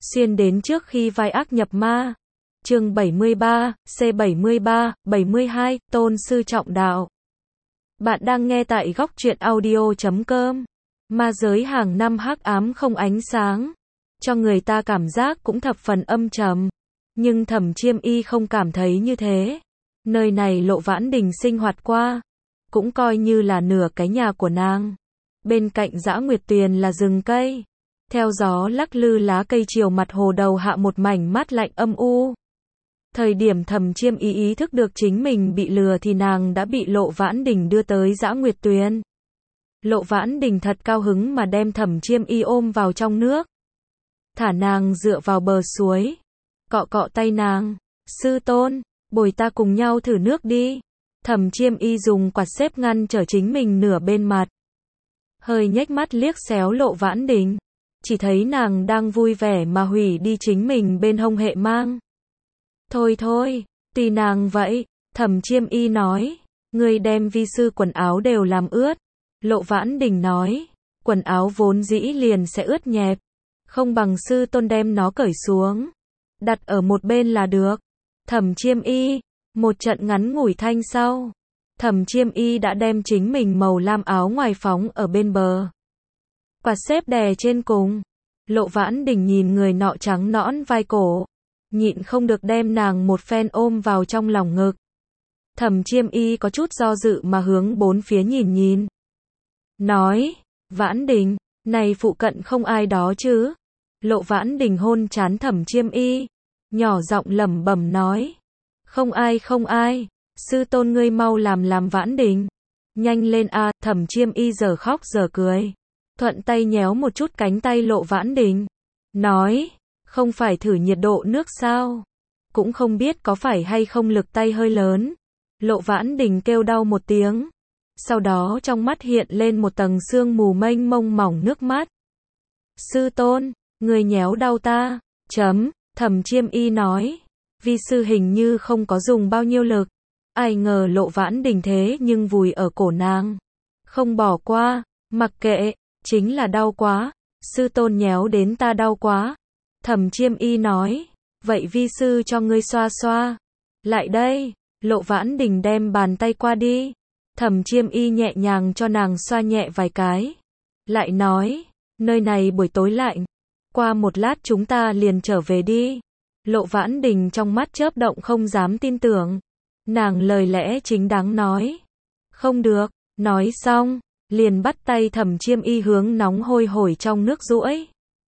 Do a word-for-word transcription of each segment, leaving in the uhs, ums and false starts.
xuyên đến trước khi vai ác nhập ma. Chương bảy mươi ba, C bảy mươi ba, bảy mươi hai, Tôn sư trọng đạo. Bạn đang nghe tại góc truyện audio chấm com. Ma giới hàng năm hắc ám không ánh sáng, cho người ta cảm giác cũng thập phần âm trầm. Nhưng Thẩm Chiêm Y không cảm thấy như thế. Nơi này Lộ Vãn Đình sinh hoạt qua, cũng coi như là nửa cái nhà của nàng. Bên cạnh Dã Nguyệt Tuyền là rừng cây, theo gió lắc lư lá cây chiều mặt hồ đầu hạ một mảnh mát lạnh âm u. Thời điểm Thẩm Chiêm Y ý thức được chính mình bị lừa thì nàng đã bị Lộ Vãn Đình đưa tới Dã Nguyệt Tuyền. Lộ Vãn Đình thật cao hứng mà đem Thẩm Chiêm Y ôm vào trong nước, thả nàng dựa vào bờ suối, cọ cọ tay nàng. Sư tôn, bồi ta cùng nhau thử nước đi. Thẩm Chiêm Y dùng quạt xếp ngăn trở chính mình nửa bên mặt, hơi nhếch mắt liếc xéo Lộ Vãn Đình, chỉ thấy nàng đang vui vẻ mà hủy đi chính mình bên hông hệ mang. Thôi thôi, tùy nàng vậy. Thẩm Chiêm Y nói, ngươi đem vi sư quần áo đều làm ướt. Lộ Vãn Đình nói, quần áo vốn dĩ liền sẽ ướt nhẹp, không bằng sư tôn đem nó cởi xuống, đặt ở một bên là được. Thẩm Chiêm Y, một trận ngắn ngủi thanh sau, Thẩm Chiêm Y đã đem chính mình màu lam áo ngoài phóng ở bên bờ, quạt xếp đè trên cùng. Lộ Vãn Đình nhìn người nọ trắng nõn vai cổ, nhịn không được đem nàng một phen ôm vào trong lòng ngực. Thẩm Chiêm Y có chút do dự mà hướng bốn phía nhìn nhìn, nói, Vãn Đình, này phụ cận không ai đó chứ? Lộ Vãn Đình hôn trán Thẩm Chiêm Y, nhỏ giọng lẩm bẩm nói, không ai không ai, sư tôn ngươi mau làm làm Vãn Đình, nhanh lên a. Thẩm Chiêm Y giờ khóc giờ cười, thuận tay nhéo một chút cánh tay Lộ Vãn Đình, nói, không phải thử nhiệt độ nước sao? Cũng không biết có phải hay không lực tay hơi lớn. Lộ Vãn Đình kêu đau một tiếng, sau đó trong mắt hiện lên một tầng sương mù mênh mông mỏng nước mắt. Sư tôn, người nhéo đau ta. Chấm, Thẩm Chiêm Y nói, vi sư hình như không có dùng bao nhiêu lực. Ai ngờ Lộ Vãn Đình thế nhưng vùi ở cổ nàng, không bỏ qua, mặc kệ, chính là đau quá, sư tôn nhéo đến ta đau quá. Thẩm Chiêm Y nói, vậy vi sư cho ngươi xoa xoa. Lại đây. Lộ Vãn Đình đem bàn tay qua đi, Thẩm Chiêm Y nhẹ nhàng cho nàng xoa nhẹ vài cái, lại nói, nơi này buổi tối lạnh, qua một lát chúng ta liền trở về đi. Lộ Vãn Đình trong mắt chớp động không dám tin tưởng, nàng lời lẽ chính đáng nói, không được. Nói xong, liền bắt tay Thẩm Chiêm Y hướng nóng hôi hổi trong nước duỗi.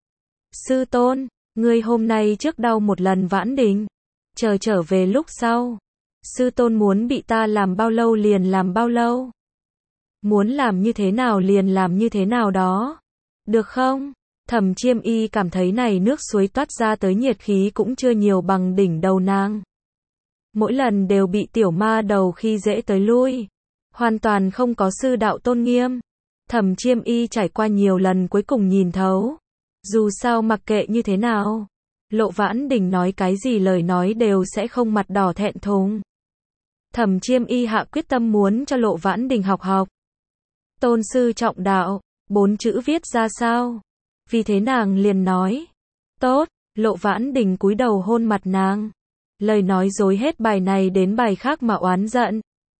Sư tôn, ngươi hôm nay trước đau một lần Vãn Đình, chờ trở về lúc sau, sư tôn muốn bị ta làm bao lâu liền làm bao lâu, muốn làm như thế nào liền làm như thế nào đó, được không? Thẩm Chiêm Y cảm thấy này nước suối toát ra tới nhiệt khí cũng chưa nhiều bằng đỉnh đầu nàng, mỗi lần đều bị tiểu ma đầu khi dễ tới lui, hoàn toàn không có sư đạo tôn nghiêm. Thẩm Chiêm Y trải qua nhiều lần cuối cùng nhìn thấu, dù sao mặc kệ như thế nào, Lộ Vãn Đình nói cái gì lời nói đều sẽ không mặt đỏ thẹn thùng. Thẩm Chiêm Y hạ quyết tâm muốn cho Lộ Vãn Đình học học. Tôn sư trọng đạo, bốn chữ viết ra sao? Vì thế nàng liền nói, tốt. Lộ Vãn Đình cúi đầu hôn mặt nàng, lời nói dối hết bài này đến bài khác mà oán giận.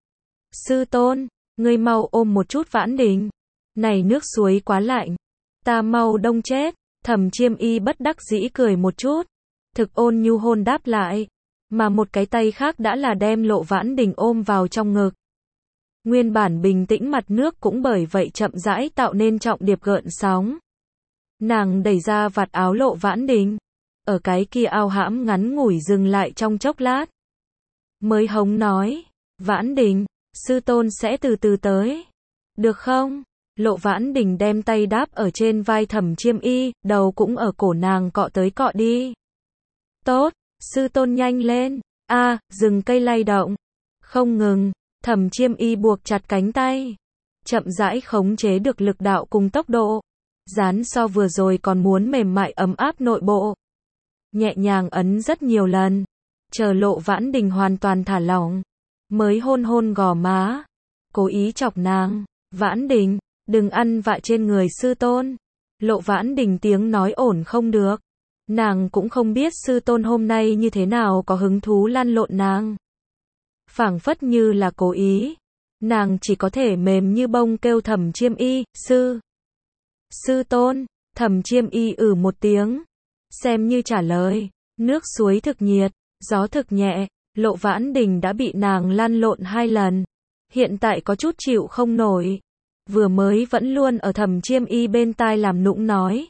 Sư tôn, ngươi mau ôm một chút Vãn Đình, này nước suối quá lạnh, ta mau đông chết. Thẩm Chiêm Y bất đắc dĩ cười một chút, thực ôn nhu hôn đáp lại, mà một cái tay khác đã là đem Lộ Vãn Đình ôm vào trong ngực. Nguyên bản bình tĩnh mặt nước cũng bởi vậy chậm rãi tạo nên trọng điệp gợn sóng. Nàng đẩy ra vạt áo Lộ Vãn Đình, ở cái kia ao hãm ngắn ngủi dừng lại trong chốc lát, mới hống nói, Vãn Đình, sư tôn sẽ từ từ tới, được không? Lộ Vãn Đình đem tay đáp ở trên vai Thẩm Chiêm Y, đầu cũng ở cổ nàng cọ tới cọ đi. Tốt, sư tôn nhanh lên. A, à, rừng cây lay động, không ngừng. Thẩm Chiêm Y buộc chặt cánh tay, chậm rãi khống chế được lực đạo cùng tốc độ, dán so vừa rồi còn muốn mềm mại ấm áp nội bộ. Nhẹ nhàng ấn rất nhiều lần, chờ Lộ Vãn Đình hoàn toàn thả lỏng, mới hôn hôn gò má, cố ý chọc nàng. Vãn Đình, đừng ăn vạ trên người sư tôn. Lộ Vãn Đình tiếng nói ổn không được, Nàng cũng không biết sư tôn hôm nay như thế nào có hứng thú lăn lộn nàng. Phảng phất như là cố ý. Nàng chỉ có thể mềm như bông kêu Thẩm Chiêm Y, sư. Sư tôn, Thẩm Chiêm Y ử một tiếng. Xem như trả lời, nước suối thực nhiệt, gió thực nhẹ, Lộ Vãn Đình đã bị nàng lăn lộn hai lần. Hiện tại có chút chịu không nổi. Vừa mới vẫn luôn ở Thẩm Chiêm Y bên tai làm nũng nói.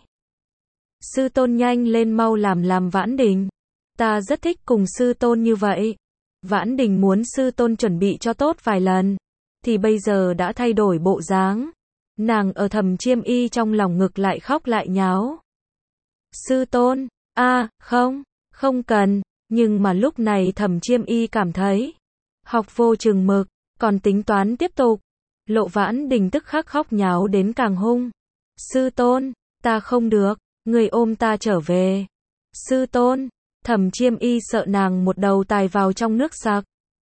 Sư tôn nhanh lên mau làm làm Vãn Đình. Ta rất thích cùng sư tôn như vậy. Vãn Đình muốn sư tôn chuẩn bị cho tốt vài lần. Thì bây giờ đã thay đổi bộ dáng. Nàng ở Thẩm Chiêm Y trong lòng ngực lại khóc lại nháo. Sư tôn, a không, không cần. Nhưng mà lúc này Thẩm Chiêm Y cảm thấy. Học vô chừng mực, còn tính toán tiếp tục. Lộ Vãn Đình tức khắc khóc nháo đến càng hung. Sư tôn, ta không được, người ôm ta trở về. Sư tôn, Thẩm Chiêm Y sợ nàng một đầu tài vào trong nước sặc.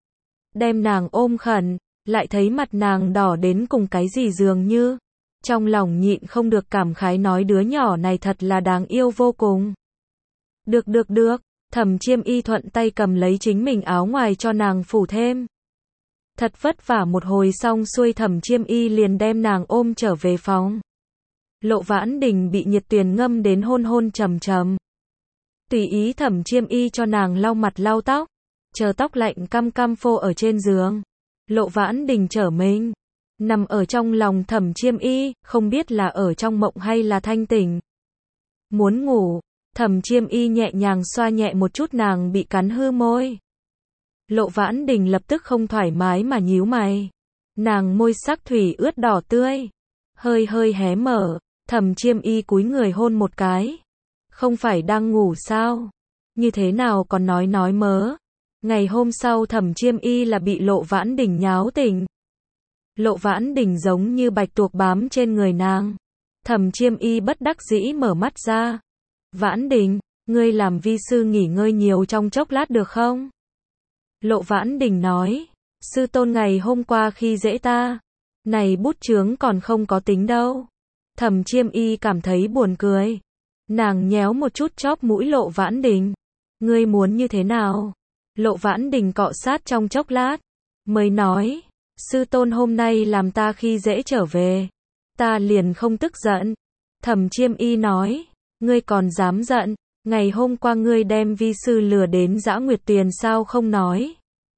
Đem nàng ôm khẩn, lại thấy mặt nàng đỏ đến cùng cái gì dường như. Trong lòng nhịn không được cảm khái nói đứa nhỏ này thật là đáng yêu vô cùng. Được được được, Thẩm Chiêm Y thuận tay cầm lấy chính mình áo ngoài cho nàng phủ thêm. Thật vất vả một hồi xong xuôi Thẩm Chiêm Y liền đem nàng ôm trở về phòng. Lộ Vãn Đình bị nhiệt tuyền ngâm đến hôn hôn trầm trầm. Tùy ý Thẩm Chiêm Y cho nàng lau mặt lau tóc. Chờ tóc lạnh căm căm phô ở trên giường. Lộ Vãn Đình trở mình. Nằm ở trong lòng Thẩm Chiêm Y, không biết là ở trong mộng hay là thanh tỉnh. Muốn ngủ, Thẩm Chiêm Y nhẹ nhàng xoa nhẹ một chút nàng bị cắn hư môi. Lộ Vãn Đình lập tức không thoải mái mà nhíu mày. Nàng môi sắc thủy ướt đỏ tươi. Hơi hơi hé mở, Thẩm Chiêm Y cúi người hôn một cái. Không phải đang ngủ sao? Như thế nào còn nói nói mớ? Ngày hôm sau Thẩm Chiêm Y là bị Lộ Vãn Đình nháo tỉnh. Lộ Vãn Đình giống như bạch tuộc bám trên người nàng. Thẩm Chiêm Y bất đắc dĩ mở mắt ra. Vãn Đình, ngươi làm vi sư nghỉ ngơi nhiều trong chốc lát được không? Lộ Vãn Đình nói, sư tôn ngày hôm qua khi dễ ta. Này bút chướng còn không có tính đâu. Thẩm Chiêm Y cảm thấy buồn cười. Nàng nhéo một chút chóp mũi Lộ Vãn Đình. Ngươi muốn như thế nào? Lộ Vãn Đình cọ sát trong chốc lát. Mới nói, sư tôn hôm nay làm ta khi dễ trở về. Ta liền không tức giận. Thẩm Chiêm Y nói, ngươi còn dám giận. Ngày hôm qua ngươi đem vi sư lừa đến Dã Nguyệt Tuyền sao không nói.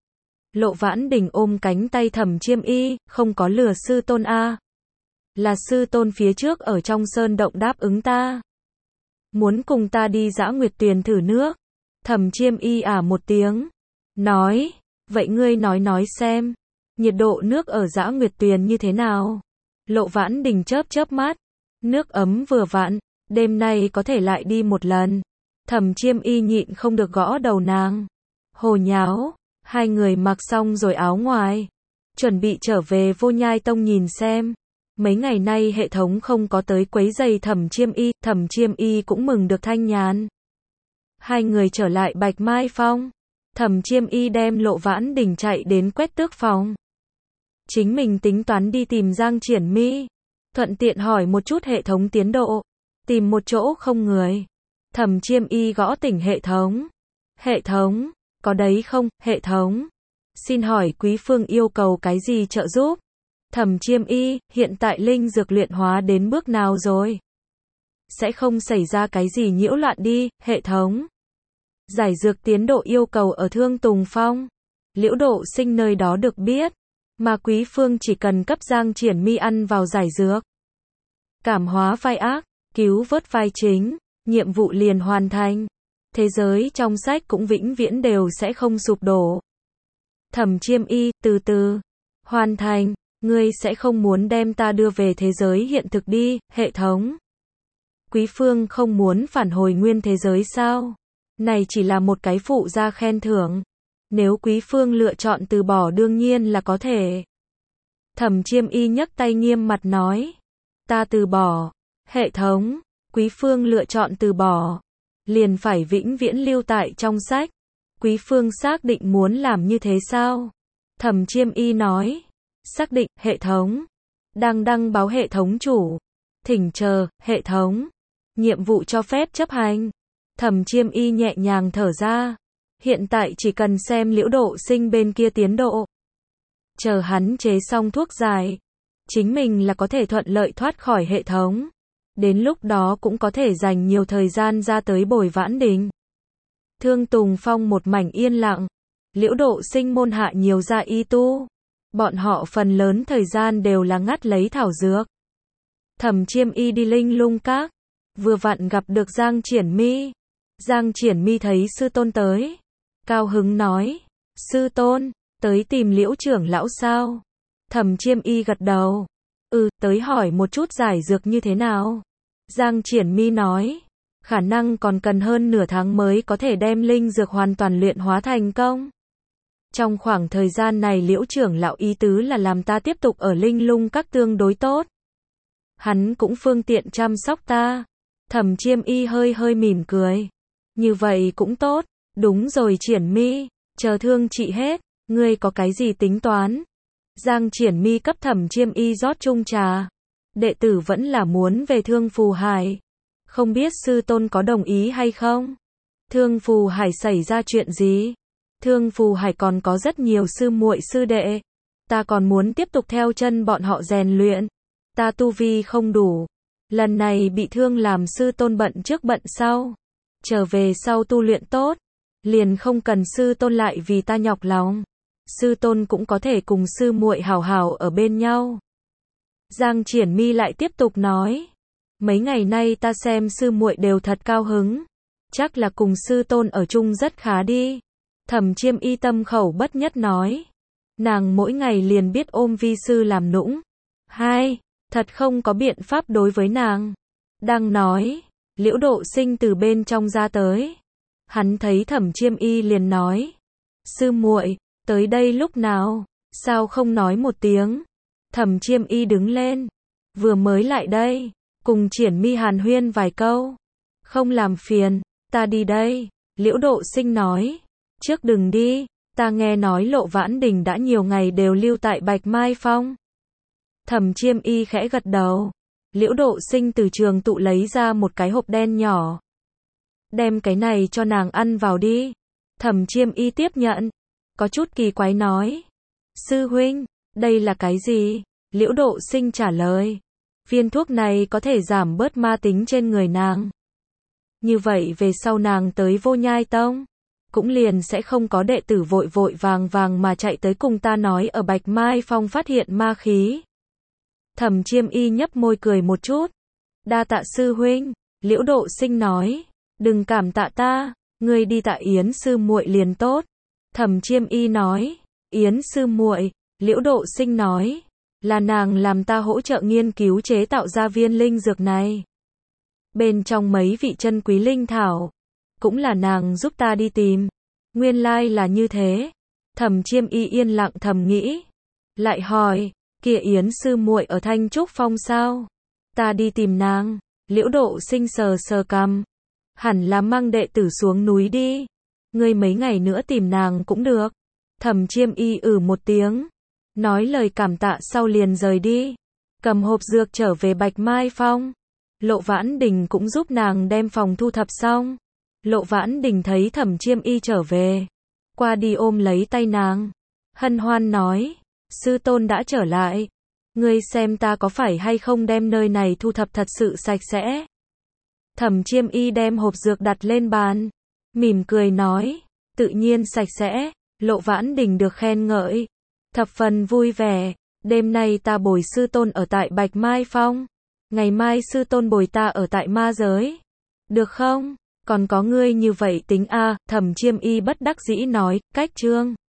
Lộ Vãn Đình ôm cánh tay Thẩm Chiêm Y, không có lừa sư tôn a. Là sư tôn phía trước ở trong sơn động đáp ứng ta. Muốn cùng ta đi Dã Nguyệt Tuyền thử nước. Thẩm Chiêm Y ả một tiếng. Nói, vậy ngươi nói nói xem. Nhiệt độ nước ở Dã Nguyệt Tuyền như thế nào? Lộ Vãn Đình chớp chớp mắt. Nước ấm vừa vặn, đêm nay có thể lại đi một lần. Thẩm Chiêm Y nhịn không được gõ đầu nàng. Hồ nháo, hai người mặc xong rồi áo ngoài. Chuẩn bị trở về Vô Nhai Tông nhìn xem. Mấy ngày nay hệ thống không có tới quấy giày Thẩm Chiêm Y, Thẩm Chiêm Y cũng mừng được thanh nhàn. Hai người trở lại Bạch Mai Phong. Thẩm Chiêm Y đem Lộ Vãn Đình chạy đến Quét Tước phòng. Chính mình tính toán đi tìm Giang Triển Mi. Thuận tiện hỏi một chút hệ thống tiến độ. Tìm một chỗ không người. Thẩm Chiêm Y gõ tỉnh hệ thống. Hệ thống, có đấy không, hệ thống? Xin hỏi Quý Phương yêu cầu cái gì trợ giúp? Thẩm Chiêm Y, hiện tại linh dược luyện hóa đến bước nào rồi? Sẽ không xảy ra cái gì nhiễu loạn đi, hệ thống. Giải dược tiến độ yêu cầu ở Thương Tùng Phong. Liễu Độ Sinh nơi đó được biết. Mà Quý Phương chỉ cần cấp Giang Triển Mi ăn vào giải dược. Cảm hóa vai ác, cứu vớt vai chính, nhiệm vụ liền hoàn thành. Thế giới trong sách cũng vĩnh viễn đều sẽ không sụp đổ. Thẩm Chiêm Y, từ từ. Hoàn thành, ngươi sẽ không muốn đem ta đưa về thế giới hiện thực đi, hệ thống. Quý Phương không muốn phản hồi nguyên thế giới sao? Này chỉ là một cái phụ gia khen thưởng. Nếu Quý Phương lựa chọn từ bỏ đương nhiên là có thể. Thẩm Chiêm Y nhấc tay nghiêm mặt nói. Ta từ bỏ. Hệ thống. Quý Phương lựa chọn từ bỏ. Liền phải vĩnh viễn lưu tại trong sách. Quý Phương xác định muốn làm như thế sao? Thẩm Chiêm Y nói. Xác định, hệ thống. Đang đăng báo hệ thống chủ. Thỉnh chờ, hệ thống. Nhiệm vụ cho phép chấp hành. Thẩm Chiêm Y nhẹ nhàng thở ra. Hiện tại chỉ cần xem Liễu Độ Sinh bên kia tiến độ. Chờ hắn chế xong thuốc giải, chính mình là có thể thuận lợi thoát khỏi hệ thống. Đến lúc đó cũng có thể dành nhiều thời gian ra tới bồi Vãn Đình. Thương Tùng Phong một mảnh yên lặng. Liễu Độ Sinh môn hạ nhiều gia y tu. Bọn họ phần lớn thời gian đều là ngắt lấy thảo dược. Thẩm Chiêm Y đi Linh Lung Các, vừa vặn gặp được Giang Triển Mi. Giang Triển Mi thấy sư tôn tới, cao hứng nói, sư tôn, tới tìm Liễu trưởng lão sao? Thẩm Chiêm Y gật đầu, ừ, tới hỏi một chút giải dược như thế nào. Giang Triển Mi nói, khả năng còn cần hơn nửa tháng mới có thể đem linh dược hoàn toàn luyện hóa thành công. Trong khoảng thời gian này Liễu trưởng lão ý tứ là làm ta tiếp tục ở Linh Lung Các tương đối tốt. Hắn cũng phương tiện chăm sóc ta. Thẩm Chiêm Y hơi hơi mỉm cười. Như vậy cũng tốt. Đúng rồi Triển Mi, chờ thương trị hết, ngươi có cái gì tính toán? Giang Triển Mi cấp Thẩm Chiêm Y rót chung trà. Đệ tử vẫn là muốn về Thương Phù Hải. Không biết sư tôn có đồng ý hay không? Thương Phù Hải xảy ra chuyện gì? Thương Phù Hải còn có rất nhiều sư muội sư đệ. Ta còn muốn tiếp tục theo chân bọn họ rèn luyện. Ta tu vi không đủ. Lần này bị thương làm sư tôn bận trước bận sau. Trở về sau tu luyện tốt. Liền không cần sư tôn lại vì ta nhọc lòng. Sư tôn cũng có thể cùng sư muội hảo hảo ở bên nhau. Giang Triển Mi lại tiếp tục nói. Mấy ngày nay ta xem sư muội đều thật cao hứng. Chắc là cùng sư tôn ở chung rất khá đi. Thẩm Chiêm Y tâm khẩu bất nhất nói. Nàng mỗi ngày liền biết ôm vi sư làm nũng. Hai, thật không có biện pháp đối với nàng. Đang nói, Liễu Độ Sinh từ bên trong ra tới. Hắn thấy Thẩm Chiêm Y liền nói. Sư muội, tới đây lúc nào, sao không nói một tiếng. Thẩm Chiêm Y đứng lên. Vừa mới lại đây, cùng Triển Mi hàn huyên vài câu. Không làm phiền, ta đi đây. Liễu Độ Sinh nói. Trước đừng đi, ta nghe nói Lộ Vãn Đình đã nhiều ngày đều lưu tại Bạch Mai Phong. Thẩm Chiêm Y khẽ gật đầu. Liễu Độ Sinh từ trường tụ lấy ra một cái hộp đen nhỏ. Đem cái này cho nàng ăn vào đi. Thẩm Chiêm Y tiếp nhận. Có chút kỳ quái nói. Sư huynh, đây là cái gì? Liễu Độ Sinh trả lời. Viên thuốc này có thể giảm bớt ma tính trên người nàng. Như vậy về sau nàng tới Vô Nhai Tông. Cũng liền sẽ không có đệ tử vội vội vàng vàng mà chạy tới cùng ta nói ở Bạch Mai Phong phát hiện ma khí. Thẩm Chiêm Y nhấp môi cười một chút. Đa tạ sư huynh. Liễu Độ Sinh nói. Đừng cảm tạ ta, ngươi đi tạ Yến sư muội liền tốt. Thẩm Chiêm Y nói. Yến sư muội, Liễu Độ Sinh nói. Là nàng làm ta hỗ trợ nghiên cứu chế tạo ra viên linh dược này. Bên trong mấy vị chân quý linh thảo. Cũng là nàng giúp ta đi tìm. Nguyên lai là như thế. Thẩm Chiêm Y yên lặng thầm nghĩ. Lại hỏi, kia Yến sư muội ở Thanh Trúc Phong sao? Ta đi tìm nàng. Liễu Độ Sinh sờ sờ cằm. Hẳn là mang đệ tử xuống núi đi. Ngươi mấy ngày nữa tìm nàng cũng được. Thẩm Chiêm Y ử một tiếng. Nói lời cảm tạ sau liền rời đi. Cầm hộp dược trở về Bạch Mai Phong. Lộ Vãn Đình cũng giúp nàng đem phòng thu thập xong. Lộ Vãn Đình thấy Thẩm Chiêm Y trở về. Qua đi ôm lấy tay nàng. Hân hoan nói. Sư tôn đã trở lại. Ngươi xem ta có phải hay không đem nơi này thu thập thật sự sạch sẽ. Thẩm Chiêm Y đem hộp dược đặt lên bàn. Mỉm cười nói. Tự nhiên sạch sẽ. Lộ Vãn Đình được khen ngợi. Thập phần vui vẻ. Đêm nay ta bồi sư tôn ở tại Bạch Mai Phong. Ngày mai sư tôn bồi ta ở tại ma giới. Được không? Còn có ngươi như vậy tính a. Thẩm Chiêm Y bất đắc dĩ nói. Cách chương.